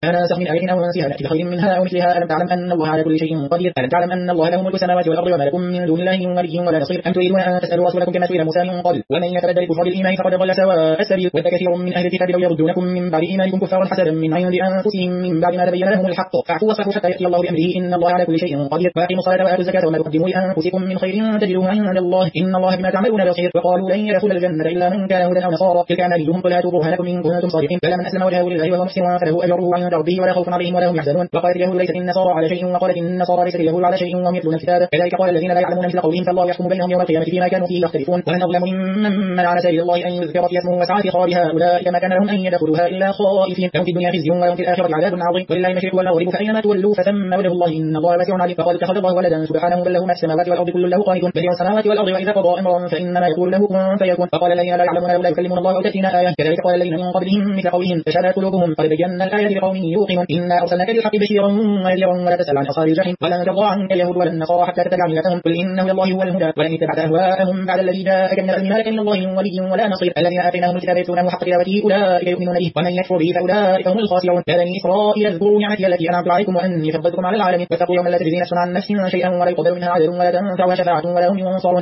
فناسخ من آية أو ننسها نأتي بخير منها أو مثلها. ألم تعلم أن الله على كل شيء قدير؟ ألم تعلم أن الله له ملك السماوات والأرض وما لكم من دون الله من ولي ولا نصير؟ أم تريدون أن تسألوا رسولكم كما سئل موسى من قبل؟ ومن يتبدل الكفر بالإيمان فقد ضل سواء السبيل. ود كثير من أهل الكتاب لو يردونكم من بعد إيمانكم كفارا حسدا من عند أنفسهم من بعد ما تبين لهم الحق فاعفوا واصفحوا حتى يأتي الله بأمره إن الله على كل شيء قدير. وأقيموا الصلاة وآتوا الزكاة وما تقدموا لأنفسكم من خير تجدوه عند الله إن الله بما تعملون بصير. وقالوا لن يدخل الجنة إلا من كان هودا أو نصارى تلك أمانيهم قل هاتوا برهانكم إن كنتم صادقين. بلى من أسلم وجهه لله وهو محسن فله أجره عند ربه ولا خوف عليهم ولا هم يحزنون. وقالت اليهود ليست النصارى على شيء وقالت النصارى ليست اليهود على شيء وهم يتلون الكتاب كذلك قال الذين لا يعلمون مثل قولهم فالله يحكم بينهم يوم القيامة فيما كانوا فيه يختلفون. ومن أظلم ممن منع سبيل الله أن يذكر في اسمه وسعى في خرابها أولئك ما كان لهم أن يدخلوها إلا خائفين لهم في الدنيا خزي ولهم في الآخرة عذاب عظيم ولله المشرق والمغرب فأينما تولوا فثم وجه الله إن الله واسع عليم. فقد اتخذ الله ولدا سبحانه بل له ما في السماوات والأرض كل له قانتون بديع السماوات والأرض وإذا قضى أمرا فإنما يقول له كن فيكون. فقال الذين لا يعلمون لولا يكلمنا الله أو تأتينا آية كذلك قال الذين من قبلهم مثل قولهم تشابهت قلوبهم قد بينا الآيات لقوم يوقنون إنا أرسلناك بالحق بشيرا ونذيرا ولا تسأل عن أصحاب الجحيم ولن ترضى عنك اليهود ولا النصارى حتى تتبع ملتهم قل إن هدى الله هو الهدى ولن اتبعت أهواءهم بعد الذي جاءك من العلم ما لك من الله من ولي ولا نصير. الذين آتيناهم الكتاب يتلونه حق تلاوته أولئك يؤمنون به ومن يكفر به فأولئك هم الخاسرون. يا بني إسرائيل اذكروا نعمتي التي أنعمت عليكم وأني فضلتكم على العالمين واتقوا يوما لا تجزي نفس عن نفس شيئا ولا يقبل منها عدل ولا تنفعها شفاعة ولا هم ينصرون.